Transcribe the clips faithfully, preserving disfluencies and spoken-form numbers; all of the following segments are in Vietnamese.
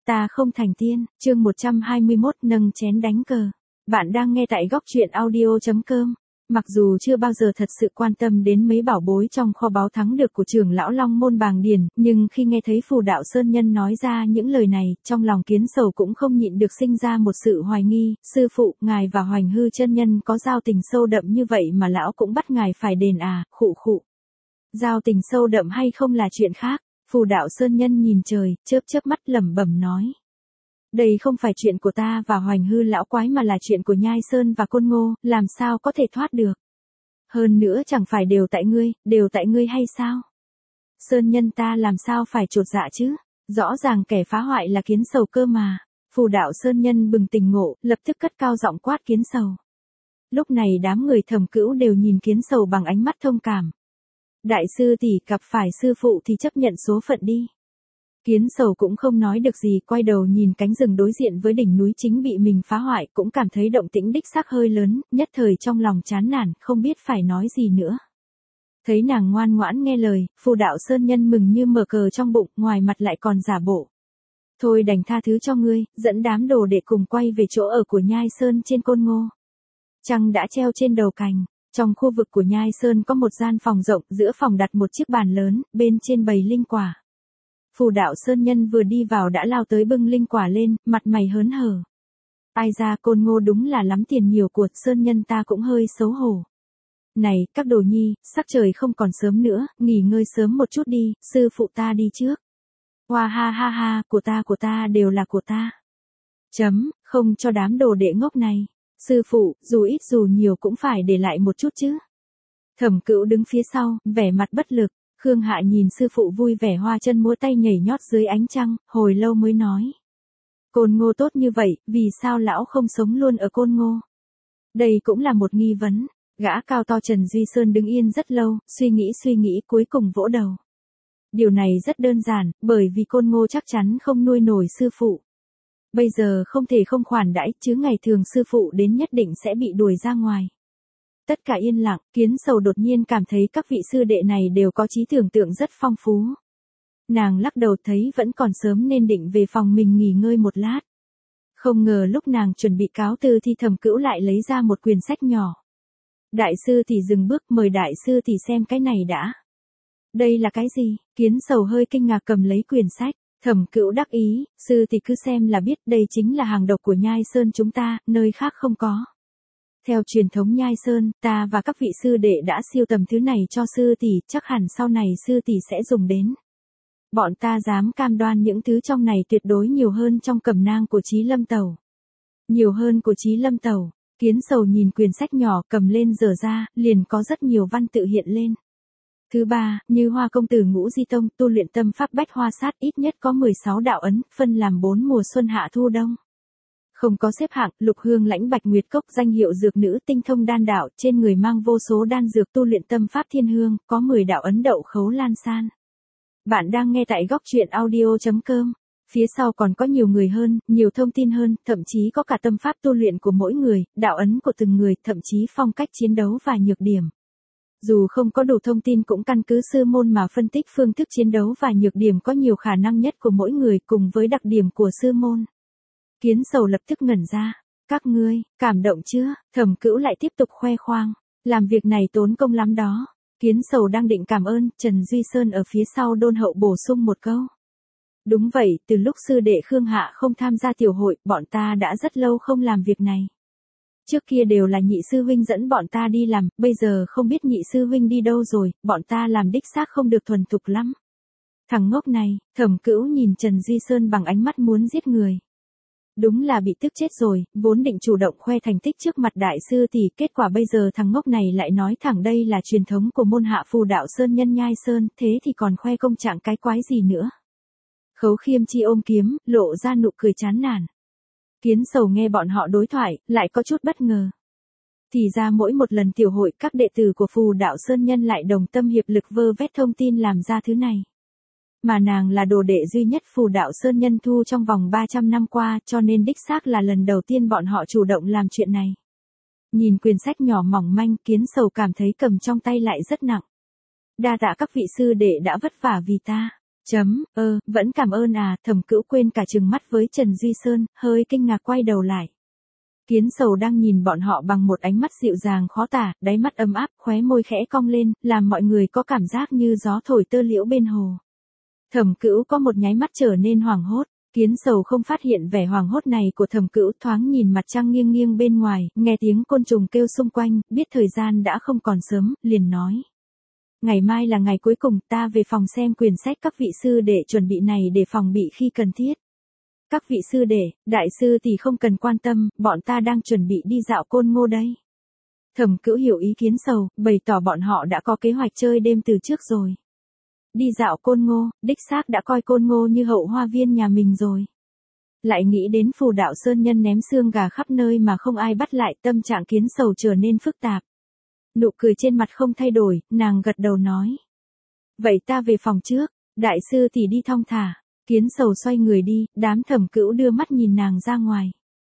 ta không thành tiên, chương một trăm hai mươi mốt nâng chén đánh cờ. Bạn đang nghe tại góc truyện audio chấm com. Mặc dù chưa bao giờ thật sự quan tâm đến mấy bảo bối trong kho báu thắng được của trưởng lão Long Môn Bàng Điền, nhưng khi nghe thấy Phù Đạo Sơn Nhân nói ra những lời này, trong lòng Kiến Sầu cũng không nhịn được sinh ra một sự hoài nghi, sư phụ, ngài và Hoành Hư chân nhân có giao tình sâu đậm như vậy mà lão cũng bắt ngài phải đền à, khụ khụ. Giao tình sâu đậm hay không là chuyện khác. Phù Đạo Sơn Nhân nhìn trời, chớp chớp mắt lẩm bẩm nói. Đây không phải chuyện của ta và Hoành Hư lão quái mà là chuyện của Nhai Sơn và Côn Ngô, làm sao có thể thoát được. Hơn nữa chẳng phải đều tại ngươi, đều tại ngươi hay sao? Sơn Nhân ta làm sao phải chột dạ chứ? Rõ ràng kẻ phá hoại là Kiến Sầu cơ mà. Phù Đạo Sơn Nhân bừng tỉnh ngộ, lập tức cất cao giọng quát Kiến Sầu. Lúc này đám người Thẩm Cữu đều nhìn Kiến Sầu bằng ánh mắt thông cảm. Đại sư tỷ gặp phải sư phụ thì chấp nhận số phận đi. Kiến Sầu cũng không nói được gì, quay đầu nhìn cánh rừng đối diện với đỉnh núi chính bị mình phá hoại, cũng cảm thấy động tĩnh đích xác hơi lớn, nhất thời trong lòng chán nản, không biết phải nói gì nữa. Thấy nàng ngoan ngoãn nghe lời, Phù Đạo Sơn Nhân mừng như mở cờ trong bụng, ngoài mặt lại còn giả bộ. Thôi đành tha thứ cho ngươi, dẫn đám đồ đệ cùng quay về chỗ ở của Nhai Sơn trên Côn Ngô. Trăng đã treo trên đầu cành. Trong khu vực của Nhai Sơn có một gian phòng rộng, giữa phòng đặt một chiếc bàn lớn, bên trên bày linh quả. Phù Đạo Sơn Nhân vừa đi vào đã lao tới bưng linh quả lên, mặt mày hớn hở. Ai ra Côn Ngô đúng là lắm tiền nhiều của, Sơn Nhân ta cũng hơi xấu hổ. Này, các đồ nhi, sắc trời không còn sớm nữa, nghỉ ngơi sớm một chút đi, sư phụ ta đi trước. Hoa ha ha ha, của ta của ta đều là của ta. Chấm, không cho đám đồ đệ ngốc này. Sư phụ, dù ít dù nhiều cũng phải để lại một chút chứ. Thẩm Cữu đứng phía sau, vẻ mặt bất lực. Khương Hạ nhìn sư phụ vui vẻ hoa chân múa tay nhảy nhót dưới ánh trăng, hồi lâu mới nói. Côn Ngô tốt như vậy, vì sao lão không sống luôn ở Côn Ngô? Đây cũng là một nghi vấn. Gã cao to Trần Duy Sơn đứng yên rất lâu, suy nghĩ suy nghĩ cuối cùng vỗ đầu. Điều này rất đơn giản, bởi vì Côn Ngô chắc chắn không nuôi nổi sư phụ. Bây giờ không thể không khoản đãi, chứ ngày thường sư phụ đến nhất định sẽ bị đuổi ra ngoài. Tất cả yên lặng, Kiến Sầu đột nhiên cảm thấy các vị sư đệ này đều có trí tưởng tượng rất phong phú. Nàng lắc đầu thấy vẫn còn sớm nên định về phòng mình nghỉ ngơi một lát. Không ngờ lúc nàng chuẩn bị cáo từ thì Thẩm Cữu lại lấy ra một quyển sách nhỏ. Đại sư thì dừng bước, mời đại sư thì xem cái này đã. Đây là cái gì? Kiến Sầu hơi kinh ngạc cầm lấy quyển sách. Thẩm Cữu đắc ý, sư thì cứ xem là biết, đây chính là hàng độc của Nhai Sơn chúng ta, nơi khác không có. Theo truyền thống Nhai Sơn, ta và các vị sư đệ đã siêu tầm thứ này cho sư tỷ, chắc hẳn sau này sư tỷ sẽ dùng đến. Bọn ta dám cam đoan những thứ trong này tuyệt đối nhiều hơn trong cẩm nang của Chí Lâm Tẩu. Nhiều hơn của Chí Lâm Tẩu. Kiến Sầu nhìn quyển sách nhỏ cầm lên dở ra, liền có rất nhiều văn tự hiện lên. Thứ ba, như Hoa công tử Ngũ Di Tông, tu luyện tâm pháp bách hoa sát, ít nhất có mười sáu đạo ấn, phân làm bốn mùa xuân hạ thu đông. Không có xếp hạng, Lục Hương lãnh Bạch Nguyệt Cốc, danh hiệu dược nữ tinh thông đan đạo, trên người mang vô số đan dược, tu luyện tâm pháp thiên hương, có mười đạo ấn đậu khấu lan san. Bạn đang nghe tại góc truyện audio chấm com. Phía sau còn có nhiều người hơn, nhiều thông tin hơn, thậm chí có cả tâm pháp tu luyện của mỗi người, đạo ấn của từng người, thậm chí phong cách chiến đấu và nhược điểm. Dù không có đủ thông tin cũng căn cứ sư môn mà phân tích phương thức chiến đấu và nhược điểm có nhiều khả năng nhất của mỗi người cùng với đặc điểm của sư môn. Kiến Sầu lập tức ngẩn ra. Các ngươi, cảm động chưa? Thẩm Cữu lại tiếp tục khoe khoang. Làm việc này tốn công lắm đó. Kiến Sầu đang định cảm ơn, Trần Duy Sơn ở phía sau đôn hậu bổ sung một câu. Đúng vậy, từ lúc sư đệ Khương Hạ không tham gia tiểu hội, bọn ta đã rất lâu không làm việc này. Trước kia đều là nhị sư huynh dẫn bọn ta đi làm, bây giờ không biết nhị sư huynh đi đâu rồi, bọn ta làm đích xác không được thuần thục lắm. Thằng ngốc này, Thẩm Cữu nhìn Trần Duy Sơn bằng ánh mắt muốn giết người. Đúng là bị tức chết rồi, vốn định chủ động khoe thành tích trước mặt đại sư thì kết quả bây giờ thằng ngốc này lại nói thẳng đây là truyền thống của môn hạ Phù Đạo Sơn Nhân Nhai Sơn, thế thì còn khoe công trạng cái quái gì nữa. Khấu Khiêm Chi ôm kiếm, lộ ra nụ cười chán nản. Kiến Sầu nghe bọn họ đối thoại, lại có chút bất ngờ. Thì ra mỗi một lần tiểu hội, các đệ tử của Phù Đạo Sơn Nhân lại đồng tâm hiệp lực vơ vét thông tin làm ra thứ này. Mà nàng là đồ đệ duy nhất Phù Đạo Sơn Nhân thu trong vòng ba trăm năm qua, cho nên đích xác là lần đầu tiên bọn họ chủ động làm chuyện này. Nhìn quyển sách nhỏ mỏng manh, Kiến Sầu cảm thấy cầm trong tay lại rất nặng. Đa tạ các vị sư đệ đã vất vả vì ta. Chấm, ơ, vẫn cảm ơn à, Thẩm Cữu quên cả trừng mắt với Trần Duy Sơn, hơi kinh ngạc quay đầu lại. Kiến Sầu đang nhìn bọn họ bằng một ánh mắt dịu dàng khó tả, đáy mắt ấm áp, khóe môi khẽ cong lên, làm mọi người có cảm giác như gió thổi tơ liễu bên hồ. Thẩm Cữu có một nháy mắt trở nên hoảng hốt. Kiến Sầu không phát hiện vẻ hoảng hốt này của Thẩm Cữu, thoáng nhìn mặt trăng nghiêng nghiêng bên ngoài, nghe tiếng côn trùng kêu xung quanh, biết thời gian đã không còn sớm, liền nói. Ngày mai là ngày cuối cùng, ta về phòng xem quyển sách các vị sư đệ chuẩn bị này để phòng bị khi cần thiết. Các vị sư đệ, đại sư thì không cần quan tâm, bọn ta đang chuẩn bị đi dạo Côn Ngô đây. Thẩm Cữu hiểu ý Kiến Sầu, bày tỏ bọn họ đã có kế hoạch chơi đêm từ trước rồi. Đi dạo Côn Ngô, đích xác đã coi Côn Ngô như hậu hoa viên nhà mình rồi. Lại nghĩ đến Phù Đạo Sơn nhân ném xương gà khắp nơi mà không ai bắt lại, tâm trạng Kiến Sầu trở nên phức tạp. Nụ cười trên mặt không thay đổi, nàng gật đầu nói. Vậy ta về phòng trước, đại sư thì đi thong thả. Kiến Sầu xoay người đi, đám Thẩm Cữu đưa mắt nhìn nàng ra ngoài.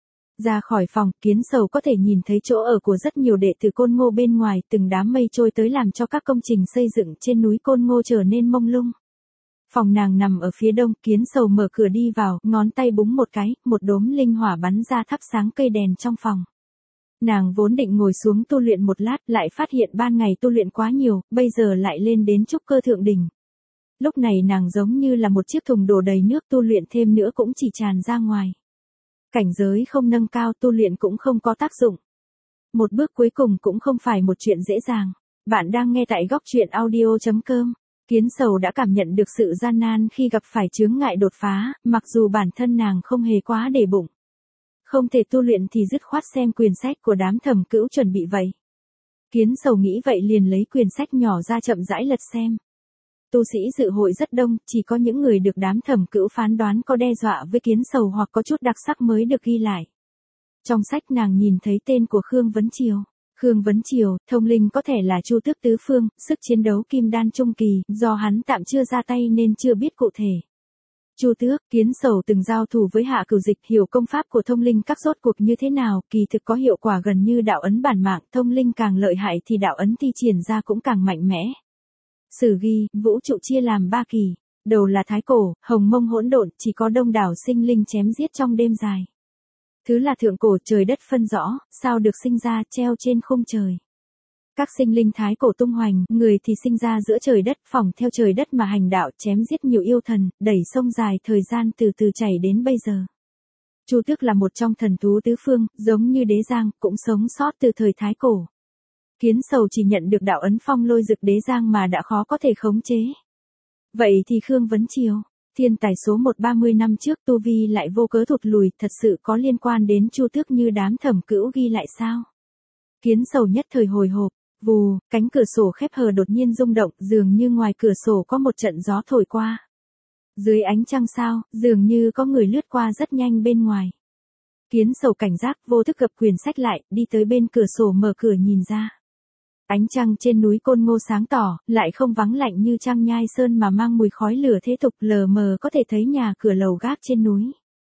Ra khỏi phòng, Kiến Sầu có thể nhìn thấy chỗ ở của rất nhiều đệ tử Côn Ngô bên ngoài, từng đám mây trôi tới làm cho các công trình xây dựng trên núi Côn Ngô trở nên mông lung. Phòng nàng nằm ở phía đông, Kiến Sầu mở cửa đi vào, ngón tay búng một cái, một đốm linh hỏa bắn ra thắp sáng cây đèn trong phòng. Nàng vốn định ngồi xuống tu luyện một lát, lại phát hiện ban ngày tu luyện quá nhiều, bây giờ lại lên đến trúc cơ thượng đỉnh. Lúc này nàng giống như là một chiếc thùng đổ đầy nước, tu luyện thêm nữa cũng chỉ tràn ra ngoài. Cảnh giới không nâng cao, tu luyện cũng không có tác dụng. Một bước cuối cùng cũng không phải một chuyện dễ dàng. Bạn đang nghe tại góc truyện audio chấm com. Kiến Sầu đã cảm nhận được sự gian nan khi gặp phải chướng ngại đột phá, mặc dù bản thân nàng không hề quá để bụng. Không thể tu luyện thì dứt khoát xem quyển sách của đám Thẩm Cữu chuẩn bị vậy. Kiến Sầu nghĩ vậy liền lấy quyển sách nhỏ ra chậm rãi lật xem. Tu sĩ dự hội rất đông, chỉ có những người được đám Thẩm Cữu phán đoán có đe dọa với Kiến Sầu hoặc có chút đặc sắc mới được ghi lại. Trong sách nàng nhìn thấy tên của Khương Vấn Triều. Khương Vấn Triều, thông linh có thể là Chu Tước tứ phương, sức chiến đấu kim đan trung kỳ, do hắn tạm chưa ra tay nên chưa biết cụ thể. Chu Tước, Kiến Sầu từng giao thủ với Hạ Cửu Dịch, hiểu công pháp của thông linh các rốt cuộc như thế nào, kỳ thực có hiệu quả gần như đạo ấn bản mạng, thông linh càng lợi hại thì đạo ấn thi triển ra cũng càng mạnh mẽ. Sử ghi, vũ trụ chia làm ba kỳ, đầu là thái cổ, hồng mông hỗn độn, chỉ có đông đảo sinh linh chém giết trong đêm dài. Thứ là thượng cổ, trời đất phân rõ, sao được sinh ra, treo trên khung trời. Các sinh linh thái cổ tung hoành, người thì sinh ra giữa trời đất, phỏng theo trời đất mà hành đạo, chém giết nhiều yêu thần, đẩy sông dài thời gian từ từ chảy đến bây giờ. Chu Tước là một trong thần thú tứ phương, giống như Đế Giang, cũng sống sót từ thời thái cổ. Kiến Sầu chỉ nhận được đạo ấn phong lôi dực Đế Giang mà đã khó có thể khống chế. Vậy thì Khương Vấn Triều, thiên tài số một ba mươi năm trước tu vi lại vô cớ thụt lùi, thật sự có liên quan đến Chu Tước như đám Thẩm Cữu ghi lại sao? Kiến Sầu nhất thời hồi hộp, vù, cánh cửa sổ khép hờ đột nhiên rung động, dường như ngoài cửa sổ có một trận gió thổi qua. Dưới ánh trăng sao, dường như có người lướt qua rất nhanh bên ngoài. Kiến Sầu cảnh giác, vô thức gập quyển sách lại, đi tới bên cửa sổ mở cửa nhìn ra. Ánh trăng trên núi Côn Ngô sáng tỏ, lại không vắng lạnh như trăng Nhai Sơn mà mang mùi khói lửa thế tục, lờ mờ có thể thấy nhà cửa lầu gác trên núi.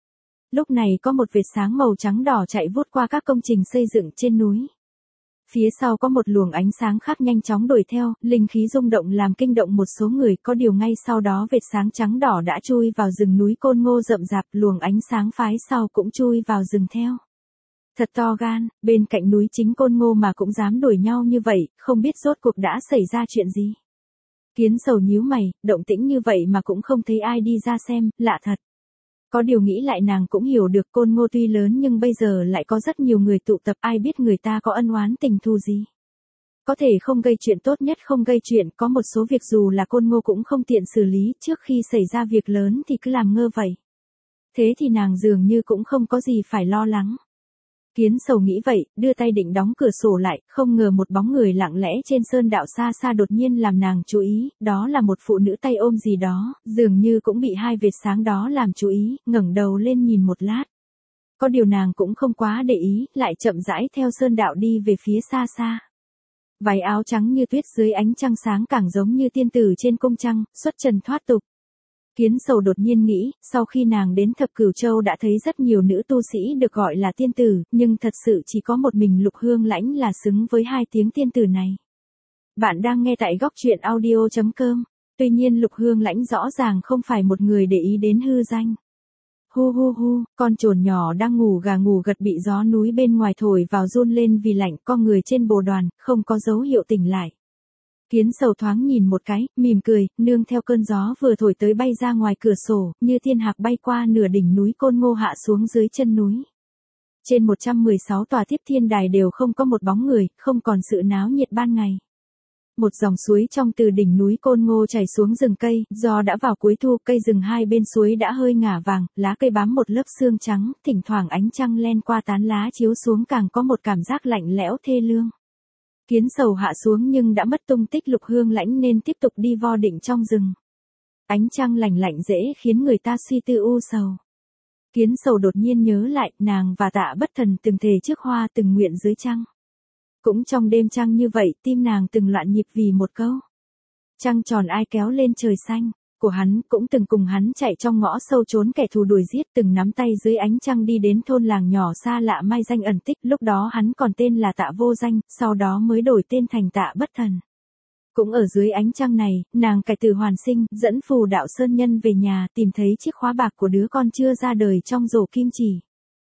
Lúc này có một vệt sáng màu trắng đỏ chạy vút qua các công trình xây dựng trên núi. Phía sau có một luồng ánh sáng khác nhanh chóng đuổi theo, linh khí rung động làm kinh động một số người, có điều ngay sau đó vệt sáng trắng đỏ đã chui vào rừng núi Côn Ngô rậm rạp, luồng ánh sáng phái sau cũng chui vào rừng theo. Thật to gan, bên cạnh núi chính Côn Ngô mà cũng dám đuổi nhau như vậy, không biết rốt cuộc đã xảy ra chuyện gì. Kiến Sầu nhíu mày, động tĩnh như vậy mà cũng không thấy ai đi ra xem, lạ thật. Có điều nghĩ lại nàng cũng hiểu được Côn Ngô tuy lớn nhưng bây giờ lại có rất nhiều người tụ tập, ai biết người ta có ân oán tình thù gì. Có thể không gây chuyện, tốt nhất không gây chuyện, có một số việc dù là Côn Ngô cũng không tiện xử lý, trước khi xảy ra việc lớn thì cứ làm ngơ vậy. Thế thì nàng dường như cũng không có gì phải lo lắng. Kiến Sầu nghĩ vậy, đưa tay định đóng cửa sổ lại, không ngờ một bóng người lặng lẽ trên sơn đạo xa xa đột nhiên làm nàng chú ý, đó là một phụ nữ tay ôm gì đó, dường như cũng bị hai vệt sáng đó làm chú ý, ngẩng đầu lên nhìn một lát. Có điều nàng cũng không quá để ý, lại chậm rãi theo sơn đạo đi về phía xa xa. Váy áo trắng như tuyết dưới ánh trăng sáng càng giống như tiên tử trên cung trăng, xuất trần thoát tục. Kiến Sầu đột nhiên nghĩ, sau khi nàng đến Thập Cửu Châu đã thấy rất nhiều nữ tu sĩ được gọi là tiên tử, nhưng thật sự chỉ có một mình Lục Hương Lãnh là xứng với hai tiếng tiên tử này. Bạn đang nghe tại góc truyện audio chấm com. Tuy nhiên Lục Hương Lãnh rõ ràng không phải một người để ý đến hư danh. Hu hu hu, con trồn nhỏ đang ngủ gà ngủ gật bị gió núi bên ngoài thổi vào run lên vì lạnh, con người trên bồ đoàn, không có dấu hiệu tỉnh lại. Kiến Sầu thoáng nhìn một cái, mỉm cười, nương theo cơn gió vừa thổi tới bay ra ngoài cửa sổ, như thiên hạc bay qua nửa đỉnh núi Côn Ngô hạ xuống dưới chân núi. Trên một trăm mười sáu tòa Tiếp Thiên Đài đều không có một bóng người, không còn sự náo nhiệt ban ngày. Một dòng suối trong từ đỉnh núi Côn Ngô chảy xuống rừng cây, do đã vào cuối thu, cây rừng hai bên suối đã hơi ngả vàng, lá cây bám một lớp sương trắng, thỉnh thoảng ánh trăng len qua tán lá chiếu xuống càng có một cảm giác lạnh lẽo thê lương. Kiến Sầu hạ xuống nhưng đã mất tung tích Lục Hương Lãnh nên tiếp tục đi vo định trong rừng. Ánh trăng lạnh lạnh dễ khiến người ta suy tư u sầu. Kiến Sầu đột nhiên nhớ lại, nàng và Tạ Bất Thần từng thề trước hoa từng nguyện dưới trăng. Cũng trong đêm trăng như vậy, tim nàng từng loạn nhịp vì một câu. Trăng tròn ai kéo lên trời xanh, của hắn cũng từng cùng hắn chạy trong ngõ sâu trốn kẻ thù đuổi giết, từng nắm tay dưới ánh trăng đi đến thôn làng nhỏ xa lạ mai danh ẩn tích, lúc đó hắn còn tên là Tạ Vô Danh, sau đó mới đổi tên thành Tạ Bất Thần. Cũng ở dưới ánh trăng này, nàng cải tử hoàn sinh, dẫn Phù Đạo Sơn Nhân về nhà, tìm thấy chiếc khóa bạc của đứa con chưa ra đời trong rổ kim chỉ.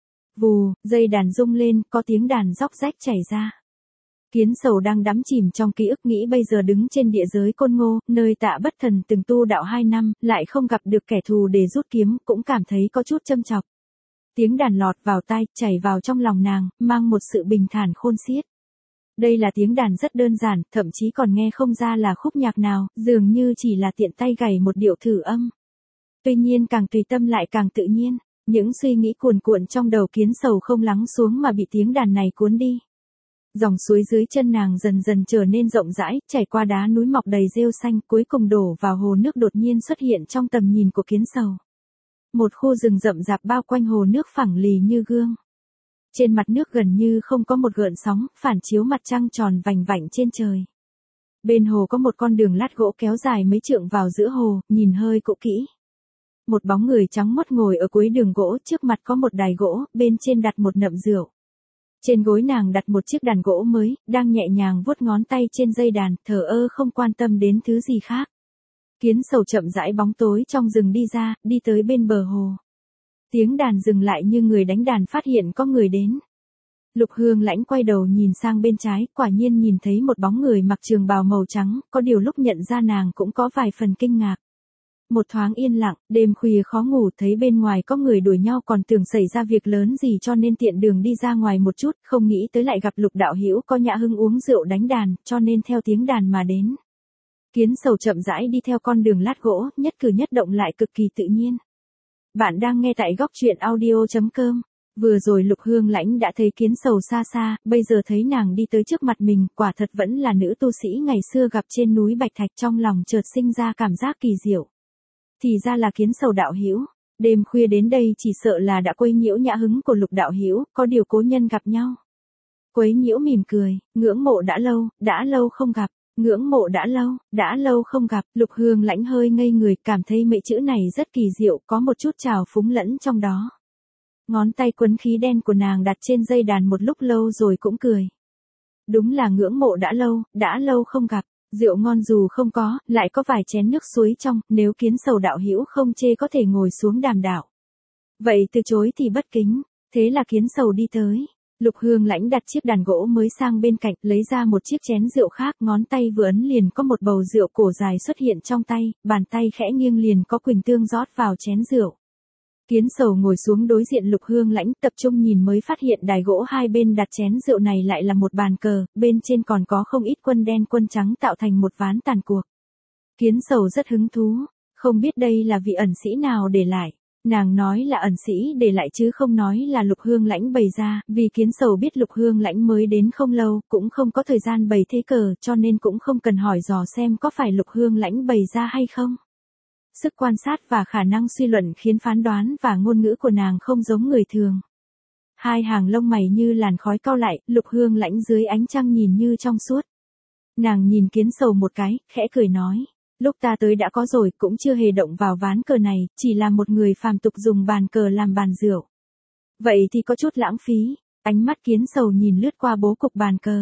Vù, dây đàn rung lên, có tiếng đàn róc rách chảy ra. Kiến Sầu đang đắm chìm trong ký ức nghĩ bây giờ đứng trên địa giới Côn Ngô, nơi Tạ Bất Thần từng tu đạo hai năm, lại không gặp được kẻ thù để rút kiếm, cũng cảm thấy có chút châm chọc. Tiếng đàn lọt vào tai, chảy vào trong lòng nàng, mang một sự bình thản khôn xiết. Đây là tiếng đàn rất đơn giản, thậm chí còn nghe không ra là khúc nhạc nào, dường như chỉ là tiện tay gảy một điệu thử âm. Tuy nhiên càng tùy tâm lại càng tự nhiên, những suy nghĩ cuồn cuộn trong đầu Kiến Sầu không lắng xuống mà bị tiếng đàn này cuốn đi. Dòng suối dưới chân nàng dần dần trở nên rộng rãi, chảy qua đá núi mọc đầy rêu xanh, cuối cùng đổ vào hồ nước đột nhiên xuất hiện trong tầm nhìn của Kiến Sầu. Một khu rừng rậm rạp bao quanh hồ nước phẳng lì như gương. Trên mặt nước gần như không có một gợn sóng, phản chiếu mặt trăng tròn vành vạnh trên trời. Bên hồ có một con đường lát gỗ kéo dài mấy trượng vào giữa hồ, nhìn hơi cũ kỹ. Một bóng người trắng muốt ngồi ở cuối đường gỗ, trước mặt có một đài gỗ, bên trên đặt một nậm rượu. Trên gối nàng đặt một chiếc đàn gỗ mới, đang nhẹ nhàng vuốt ngón tay trên dây đàn, thờ ơ không quan tâm đến thứ gì khác. Kiến Sầu chậm rãi bóng tối trong rừng đi ra, đi tới bên bờ hồ. Tiếng đàn dừng lại như người đánh đàn phát hiện có người đến. Lục Hương Lãnh quay đầu nhìn sang bên trái, quả nhiên nhìn thấy một bóng người mặc trường bào màu trắng, có điều lúc nhận ra nàng cũng có vài phần kinh ngạc. Một thoáng yên lặng, đêm khuya khó ngủ, thấy bên ngoài có người đuổi nhau còn tưởng xảy ra việc lớn gì cho nên tiện đường đi ra ngoài một chút, không nghĩ tới lại gặp Lục đạo hữu có nhã hứng uống rượu đánh đàn, cho nên theo tiếng đàn mà đến. Kiến Sầu chậm rãi đi theo con đường lát gỗ, nhất cử nhất động lại cực kỳ tự nhiên. Bạn đang nghe tại góc truyện audio chấm com. Vừa rồi Lục Hương Lãnh đã thấy Kiến Sầu xa xa, bây giờ thấy nàng đi tới trước mặt mình, quả thật vẫn là nữ tu sĩ ngày xưa gặp trên núi Bạch Thạch, trong lòng chợt sinh ra cảm giác kỳ diệu. Thì ra là Kiến Sầu đạo hữu, đêm khuya đến đây chỉ sợ là đã quấy nhiễu nhã hứng của Lục đạo hữu, có điều cố nhân gặp nhau. Quấy nhiễu mỉm cười, ngưỡng mộ đã lâu, đã lâu không gặp, ngưỡng mộ đã lâu, đã lâu không gặp, Lục Hương Lãnh hơi ngây người, cảm thấy mấy chữ này rất kỳ diệu, có một chút trào phúng lẫn trong đó. Ngón tay quấn khí đen của nàng đặt trên dây đàn một lúc lâu rồi cũng cười. Đúng là ngưỡng mộ đã lâu, đã lâu không gặp. Rượu ngon dù không có, lại có vài chén nước suối trong, nếu Kiến Sầu đạo hữu không chê có thể ngồi xuống đàm đạo. Vậy từ chối thì bất kính, thế là Kiến Sầu đi tới. Lục Hương Lãnh đặt chiếc đàn gỗ mới sang bên cạnh, lấy ra một chiếc chén rượu khác, ngón tay vừa ấn liền có một bầu rượu cổ dài xuất hiện trong tay, bàn tay khẽ nghiêng liền có quỳnh tương rót vào chén rượu. Kiến Sầu ngồi xuống đối diện Lục Hương Lãnh, tập trung nhìn mới phát hiện đài gỗ hai bên đặt chén rượu này lại là một bàn cờ, bên trên còn có không ít quân đen quân trắng tạo thành một ván tàn cuộc. Kiến Sầu rất hứng thú, không biết đây là vị ẩn sĩ nào để lại. Nàng nói là ẩn sĩ để lại chứ không nói là Lục Hương Lãnh bày ra, vì Kiến Sầu biết Lục Hương Lãnh mới đến không lâu, cũng không có thời gian bày thế cờ, cho nên cũng không cần hỏi dò xem có phải Lục Hương Lãnh bày ra hay không. Sức quan sát và khả năng suy luận khiến phán đoán và ngôn ngữ của nàng không giống người thường. Hai hàng lông mày như làn khói cau lại, Lục Hương Lãnh dưới ánh trăng nhìn như trong suốt. Nàng nhìn Kiến Sầu một cái, khẽ cười nói, lúc ta tới đã có rồi, cũng chưa hề động vào ván cờ này, chỉ là một người phàm tục dùng bàn cờ làm bàn rượu. Vậy thì có chút lãng phí. Ánh mắt Kiến Sầu nhìn lướt qua bố cục bàn cờ.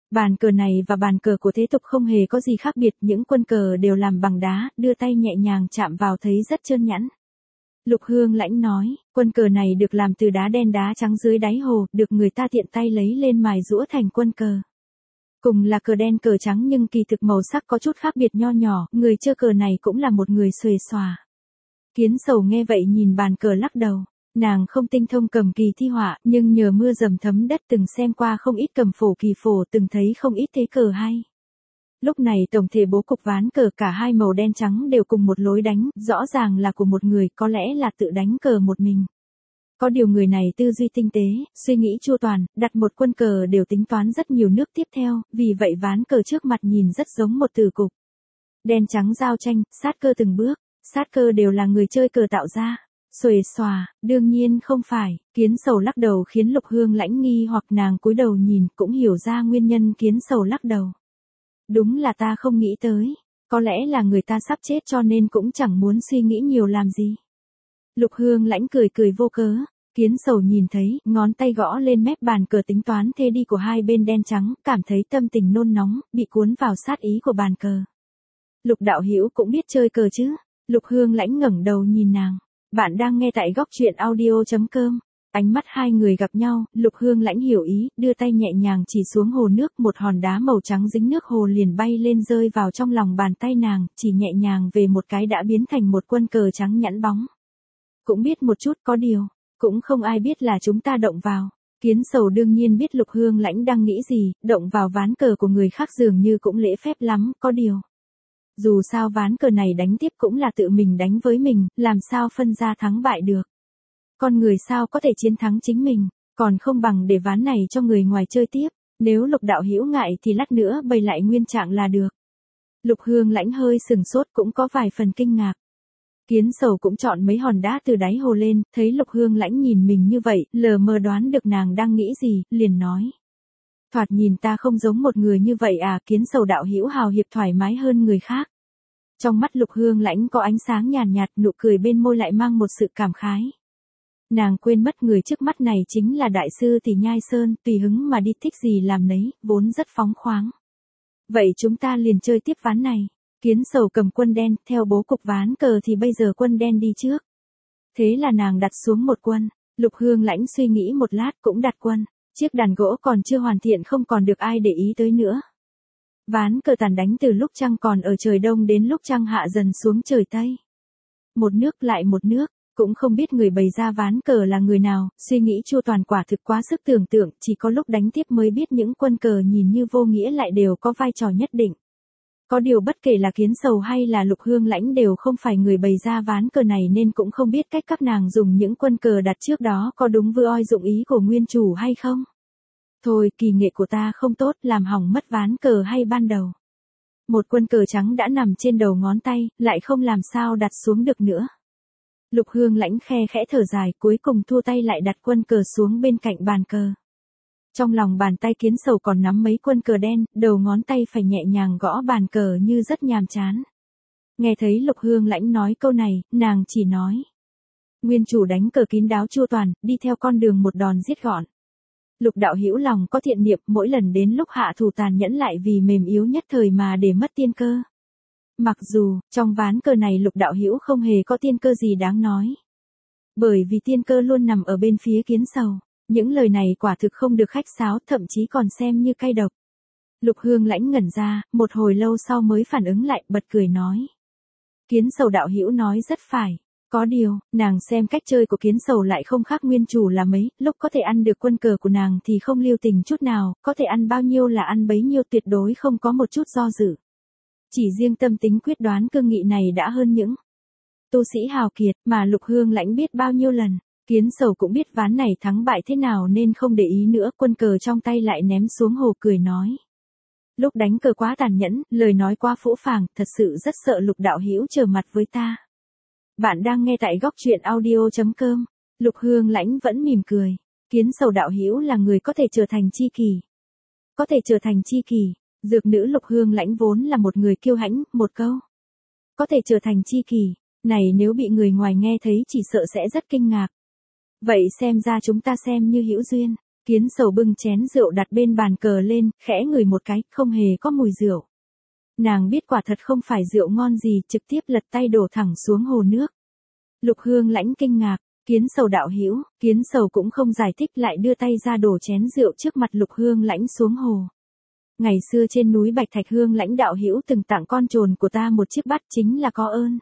Bàn cờ này và bàn cờ của thế tục không hề có gì khác biệt, những quân cờ đều làm bằng đá, đưa tay nhẹ nhàng chạm vào thấy rất trơn nhẵn. Lục Hương Lãnh nói, quân cờ này được làm từ đá đen đá trắng dưới đáy hồ, được người ta tiện tay lấy lên mài giũa thành quân cờ. Cùng là cờ đen cờ trắng nhưng kỳ thực màu sắc có chút khác biệt nho nhỏ, người chơi cờ này cũng là một người xuề xòa. Kiến Sầu nghe vậy nhìn bàn cờ lắc đầu. Nàng không tinh thông cầm kỳ thi họa, nhưng nhờ mưa dầm thấm đất từng xem qua không ít cầm phổ kỳ phổ, từng thấy không ít thế cờ hay. Lúc này tổng thể bố cục ván cờ cả hai màu đen trắng đều cùng một lối đánh, rõ ràng là của một người, có lẽ là tự đánh cờ một mình. Có điều người này tư duy tinh tế, suy nghĩ chu toàn, đặt một quân cờ đều tính toán rất nhiều nước tiếp theo, vì vậy ván cờ trước mặt nhìn rất giống một từ cục. Đen trắng giao tranh, sát cơ từng bước, sát cơ đều là người chơi cờ tạo ra. Xuề xòa, đương nhiên không phải, Kiến Sầu lắc đầu khiến Lục Hương Lãnh nghi hoặc nàng cúi đầu nhìn cũng hiểu ra nguyên nhân Kiến Sầu lắc đầu. Đúng là ta không nghĩ tới, có lẽ là người ta sắp chết cho nên cũng chẳng muốn suy nghĩ nhiều làm gì. Lục Hương Lãnh cười cười vô cớ, Kiến Sầu nhìn thấy, ngón tay gõ lên mép bàn cờ tính toán thế đi của hai bên đen trắng, cảm thấy tâm tình nôn nóng, bị cuốn vào sát ý của bàn cờ. Lục đạo hữu cũng biết chơi cờ chứ? Lục Hương Lãnh ngẩng đầu nhìn nàng. Bạn đang nghe tại góc truyện audio chấm com. Ánh mắt hai người gặp nhau, Lục Hương Lãnh hiểu ý, đưa tay nhẹ nhàng chỉ xuống hồ nước, một hòn đá màu trắng dính nước hồ liền bay lên rơi vào trong lòng bàn tay nàng, chỉ nhẹ nhàng về một cái đã biến thành một quân cờ trắng nhẵn bóng. Cũng biết một chút, có điều, cũng không ai biết là chúng ta động vào. Kiến Sầu đương nhiên biết Lục Hương Lãnh đang nghĩ gì, động vào ván cờ của người khác dường như cũng lễ phép lắm, có điều. Dù sao ván cờ này đánh tiếp cũng là tự mình đánh với mình, làm sao phân ra thắng bại được. Con người sao có thể chiến thắng chính mình, còn không bằng để ván này cho người ngoài chơi tiếp, nếu Lục đạo hữu ngại thì lát nữa bày lại nguyên trạng là được. Lục Hương Lãnh hơi sừng sốt cũng có vài phần kinh ngạc. Kiến Sầu cũng chọn mấy hòn đá từ đáy hồ lên, thấy Lục Hương Lãnh nhìn mình như vậy, lờ mờ đoán được nàng đang nghĩ gì, liền nói. Thoạt nhìn ta không giống một người như vậy à, Kiến Sầu đạo hữu hào hiệp thoải mái hơn người khác. Trong mắt Lục Hương Lãnh có ánh sáng nhàn nhạt, nụ cười bên môi lại mang một sự cảm khái. Nàng quên mất người trước mắt này chính là đại sư Tỷ Nhai Sơn, tùy hứng mà đi thích gì làm nấy, vốn rất phóng khoáng. Vậy chúng ta liền chơi tiếp ván này. Kiến Sầu cầm quân đen, theo bố cục ván cờ thì bây giờ quân đen đi trước. Thế là nàng đặt xuống một quân, Lục Hương Lãnh suy nghĩ một lát cũng đặt quân, chiếc đàn gỗ còn chưa hoàn thiện không còn được ai để ý tới nữa. Ván cờ tàn đánh từ lúc trăng còn ở trời đông đến lúc trăng hạ dần xuống trời tây. Một nước lại một nước, cũng không biết người bày ra ván cờ là người nào, suy nghĩ chu toàn quả thực quá sức tưởng tượng, chỉ có lúc đánh tiếp mới biết những quân cờ nhìn như vô nghĩa lại đều có vai trò nhất định. Có điều bất kể là Kiến Sầu hay là Lục Hương Lãnh đều không phải người bày ra ván cờ này nên cũng không biết cách các nàng dùng những quân cờ đặt trước đó có đúng vừa oi dụng ý của nguyên chủ hay không. Thôi, kỳ nghệ của ta không tốt, làm hỏng mất ván cờ hay ban đầu. Một quân cờ trắng đã nằm trên đầu ngón tay, lại không làm sao đặt xuống được nữa. Lục Hương Lãnh khe khẽ thở dài, cuối cùng thua tay lại đặt quân cờ xuống bên cạnh bàn cờ. Trong lòng bàn tay Kiến Sầu còn nắm mấy quân cờ đen, đầu ngón tay phải nhẹ nhàng gõ bàn cờ như rất nhàm chán. Nghe thấy Lục Hương Lãnh nói câu này, nàng chỉ nói. Nguyên chủ đánh cờ kín đáo chu toàn, đi theo con đường một đòn giết gọn. Lục đạo hữu lòng có thiện niệm, mỗi lần đến lúc hạ thủ tàn nhẫn lại vì mềm yếu nhất thời mà để mất tiên cơ. Mặc dù, trong ván cờ này Lục đạo hữu không hề có tiên cơ gì đáng nói. Bởi vì tiên cơ luôn nằm ở bên phía Kiến Sầu. Những lời này quả thực không được khách sáo, thậm chí còn xem như cay độc. Lục Hương Lãnh ngẩn ra, một hồi lâu sau mới phản ứng lại, bật cười nói. Kiến Sầu đạo hữu nói rất phải. Có điều, nàng xem cách chơi của Kiến Sầu lại không khác nguyên chủ là mấy, lúc có thể ăn được quân cờ của nàng thì không lưu tình chút nào, có thể ăn bao nhiêu là ăn bấy nhiêu, tuyệt đối không có một chút do dự. Chỉ riêng tâm tính quyết đoán cương nghị này đã hơn những tu sĩ hào kiệt mà Lục Hương Lãnh biết bao nhiêu lần. Kiến Sầu cũng biết ván này thắng bại thế nào nên không để ý nữa, quân cờ trong tay lại ném xuống hồ, cười nói. Lúc đánh cờ quá tàn nhẫn, lời nói quá phũ phàng, thật sự rất sợ Lục đạo hữu trở mặt với ta. Bạn đang nghe tại góc truyện audio chấm com. Lục Hương Lãnh vẫn mỉm cười. Kiến Sầu đạo hữu là người có thể trở thành chi kỷ. Có thể trở thành chi kỷ. Dược nữ Lục Hương Lãnh vốn là một người kiêu hãnh, một câu. Có thể trở thành chi kỷ. Này nếu bị người ngoài nghe thấy chỉ sợ sẽ rất kinh ngạc. Vậy xem ra chúng ta xem như hữu duyên. Kiến Sầu bưng chén rượu đặt bên bàn cờ lên, khẽ ngửi một cái, không hề có mùi rượu. Nàng biết quả thật không phải rượu ngon gì, trực tiếp lật tay đổ thẳng xuống hồ nước. Lục Hương Lãnh kinh ngạc, Kiến Sầu đạo hữu, Kiến Sầu cũng không giải thích, lại đưa tay ra đổ chén rượu trước mặt Lục Hương Lãnh xuống hồ. Ngày xưa trên núi Bạch Thạch Hương Lãnh đạo hữu từng tặng con trồn của ta một chiếc bát, chính là có ơn.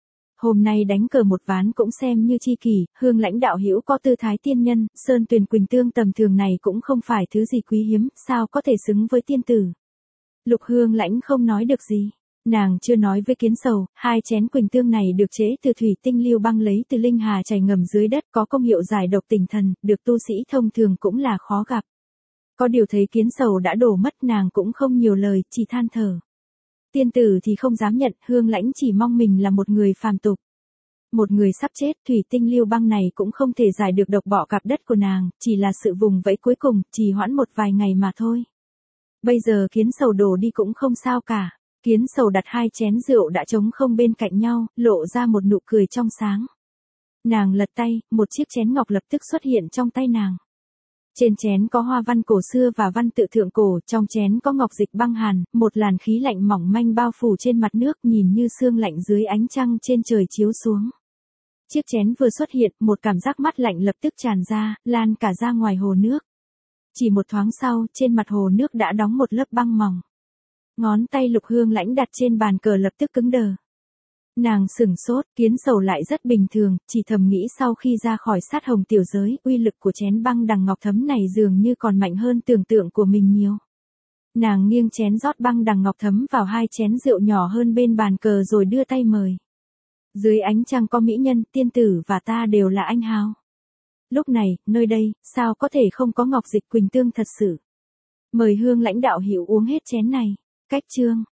Hôm nay đánh cờ một ván cũng xem như chi kỷ, Hương Lãnh đạo hữu có tư thái tiên nhân, sơn tuyền quỳnh tương tầm thường này cũng không phải thứ gì quý hiếm, sao có thể xứng với tiên tử. Lục Hương Lãnh không nói được gì. Nàng chưa nói với Kiến Sầu, hai chén quỳnh tương này được chế từ thủy tinh lưu băng lấy từ linh hà chảy ngầm dưới đất, có công hiệu giải độc tỉnh thần, được tu sĩ thông thường cũng là khó gặp. Có điều thấy Kiến Sầu đã đổ mất, nàng cũng không nhiều lời, chỉ than thở. Tiên tử thì không dám nhận, Hương Lãnh chỉ mong mình là một người phàm tục. Một người sắp chết, thủy tinh lưu băng này cũng không thể giải được độc bỏ cặp đất của nàng, chỉ là sự vùng vẫy cuối cùng, trì hoãn một vài ngày mà thôi. Bây giờ Kiến Sầu đổ đi cũng không sao cả. Kiến Sầu đặt hai chén rượu đã trống không bên cạnh nhau, lộ ra một nụ cười trong sáng. Nàng lật tay, một chiếc chén ngọc lập tức xuất hiện trong tay nàng. Trên chén có hoa văn cổ xưa và văn tự thượng cổ, trong chén có ngọc dịch băng hàn, một làn khí lạnh mỏng manh bao phủ trên mặt nước, nhìn như sương lạnh dưới ánh trăng trên trời chiếu xuống. Chiếc chén vừa xuất hiện, một cảm giác mát lạnh lập tức tràn ra, lan cả ra ngoài hồ nước. Chỉ một thoáng sau, trên mặt hồ nước đã đóng một lớp băng mỏng. Ngón tay Lục Hương Lãnh đặt trên bàn cờ lập tức cứng đờ. Nàng sửng sốt, Kiến Sầu lại rất bình thường, chỉ thầm nghĩ sau khi ra khỏi sát hồng tiểu giới, uy lực của chén băng đằng ngọc thấm này dường như còn mạnh hơn tưởng tượng của mình nhiều. Nàng nghiêng chén rót băng đằng ngọc thấm vào hai chén rượu nhỏ hơn bên bàn cờ rồi đưa tay mời. Dưới ánh trăng có mỹ nhân, tiên tử và ta đều là anh hào. Lúc này, nơi đây, sao có thể không có ngọc dịch quỳnh tương thật sự. Mời Hương Lãnh đạo hữu uống hết chén này. Cách chương